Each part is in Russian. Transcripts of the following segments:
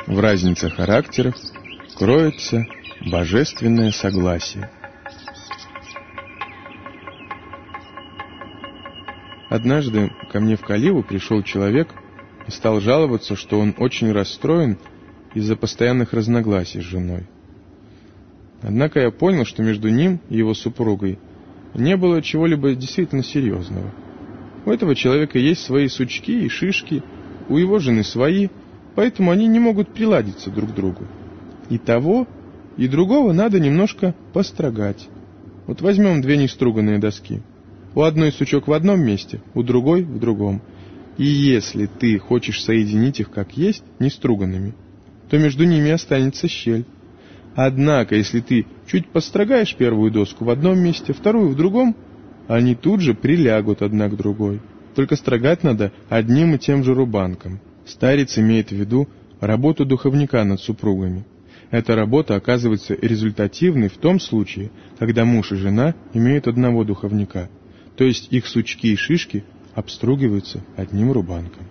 В разнице характеров кроется божественное согласие. Однажды ко мне в Каливу пришел человек и стал жаловаться, что он очень расстроен из-за постоянных разногласий с женой. Однако я понял, что между ним и его супругой не было чего-либо действительно серьезного. У этого человека есть свои сучки и шишки, у его жены свои, поэтому они не могут приладиться друг к другу. И того, и другого надо немножко построгать. Вот возьмем две неструганные доски. У одной сучок в одном месте, у другой в другом. И если ты хочешь соединить их как есть, неструганными, то между ними останется щель. Однако, если ты чуть построгаешь первую доску в одном месте, вторую в другом, они тут же прилягут одна к другой. Только строгать надо одним и тем же рубанком. Старец имеет в виду работу духовника над супругами. Эта работа оказывается результативной в том случае, когда муж и жена имеют одного духовника, то есть их сучки и шишки обстругиваются одним рубанком.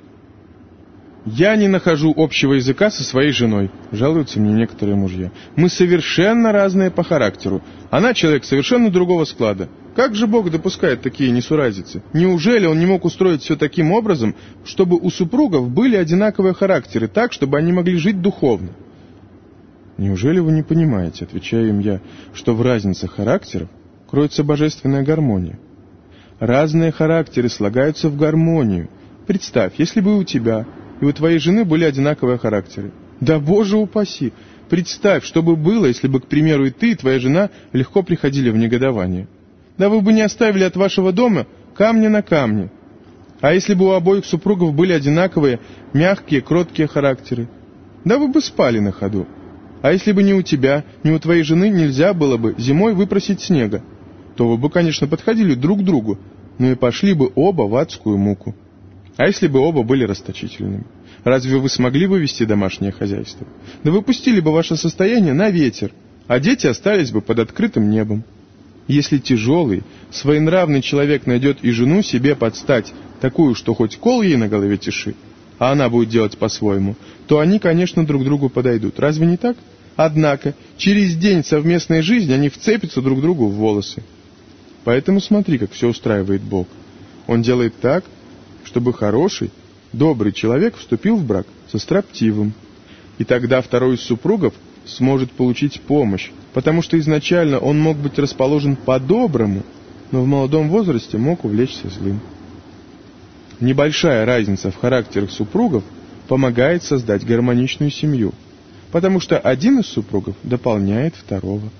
«Я не нахожу общего языка со своей женой», — жалуются мне некоторые мужья. «Мы совершенно разные по характеру. Она человек совершенно другого склада. Как же Бог допускает такие несуразицы? Неужели Он не мог устроить все таким образом, чтобы у супругов были одинаковые характеры, так, чтобы они могли жить духовно?» «Неужели вы не понимаете, — отвечаю им я, — что в разнице характеров кроется божественная гармония? Разные характеры слагаются в гармонию. Представь, если бы у тебя и у твоей жены были одинаковые характеры. Да, Боже упаси! Представь, что бы было, если бы, к примеру, и ты, и твоя жена легко приходили в негодование. Да вы бы не оставили от вашего дома камня на камне. А если бы у обоих супругов были одинаковые, мягкие, кроткие характеры? Да вы бы спали на ходу. А если бы ни у тебя, ни у твоей жены нельзя было бы зимой выпросить снега, то вы бы, конечно, подходили друг к другу, но и пошли бы оба в адскую муку. А если бы оба были расточительными? Разве вы смогли бы вести домашнее хозяйство? Да вы пустили бы ваше состояние на ветер, а дети остались бы под открытым небом. Если тяжелый, своенравный человек найдет и жену себе под стать, такую, что хоть кол ей на голове тиши, а она будет делать по-своему, то они, конечно, друг другу подойдут. Разве не так? Однако, через день совместной жизни они вцепятся друг другу в волосы. Поэтому смотри, как все устраивает Бог. Он делает так, чтобы хороший, добрый человек вступил в брак со строптивым. И тогда второй из супругов сможет получить помощь, потому что изначально он мог быть расположен по-доброму, но в молодом возрасте мог увлечься злым. Небольшая разница в характерах супругов помогает создать гармоничную семью, потому что один из супругов дополняет второго.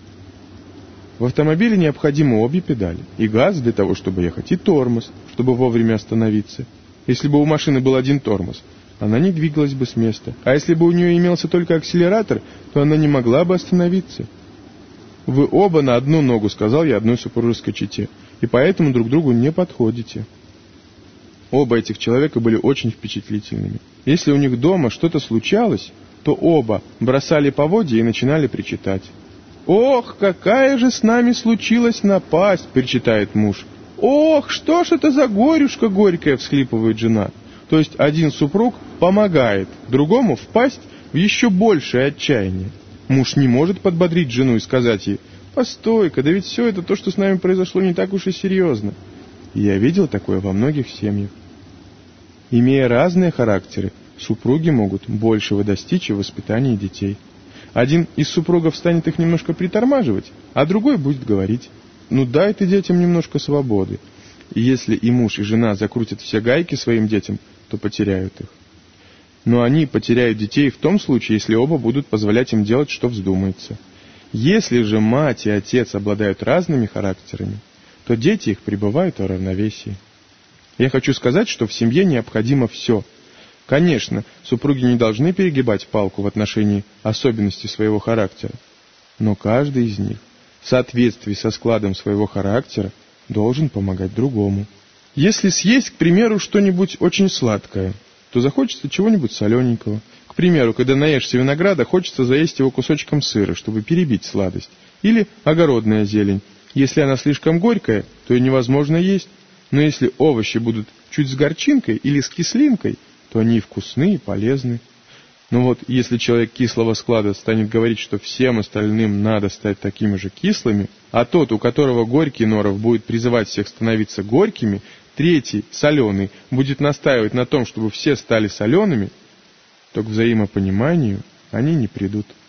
В автомобиле необходимы обе педали, и газ для того, чтобы ехать, и тормоз, чтобы вовремя остановиться. Если бы у машины был один тормоз, она не двигалась бы с места, а если бы у нее имелся только акселератор, то она не могла бы остановиться. «Вы оба на одну ногу», — сказал я одной супружеской чете, «и поэтому друг другу не подходите». Оба этих человека были очень впечатлительными. Если у них дома что-то случалось, то оба бросали поводья и начинали причитать. «Ох, какая же с нами случилась напасть!» — причитает муж. «Ох, что ж это за горюшка горькая!» — всхлипывает жена. То есть один супруг помогает другому впасть в еще большее отчаяние. Муж не может подбодрить жену и сказать ей: «Постой-ка, да ведь все это, то, что с нами произошло, не так уж и серьезно». И я видел такое во многих семьях. Имея разные характеры, супруги могут большего достичь в воспитании детей. Один из супругов станет их немножко притормаживать, а другой будет говорить: «Ну дай ты детям немножко свободы». И если и муж, и жена закрутят все гайки своим детям, то потеряют их. Но они потеряют детей в том случае, если оба будут позволять им делать, что вздумается. Если же мать и отец обладают разными характерами, то дети их пребывают в равновесии. Я хочу сказать, что в семье необходимо все. Конечно, супруги не должны перегибать палку в отношении особенностей своего характера, но каждый из них в соответствии со складом своего характера должен помогать другому. Если съесть, к примеру, что-нибудь очень сладкое, то захочется чего-нибудь солененького. К примеру, когда наешься винограда, хочется заесть его кусочком сыра, чтобы перебить сладость. Или огородная зелень. Если она слишком горькая, то ее невозможно есть. Но если овощи будут чуть с горчинкой или с кислинкой, то они и вкусны, и полезны. Но вот если человек кислого склада станет говорить, что всем остальным надо стать такими же кислыми, а тот, у которого горький норов, будет призывать всех становиться горькими, третий, соленый, будет настаивать на том, чтобы все стали солеными, то к взаимопониманию они не придут.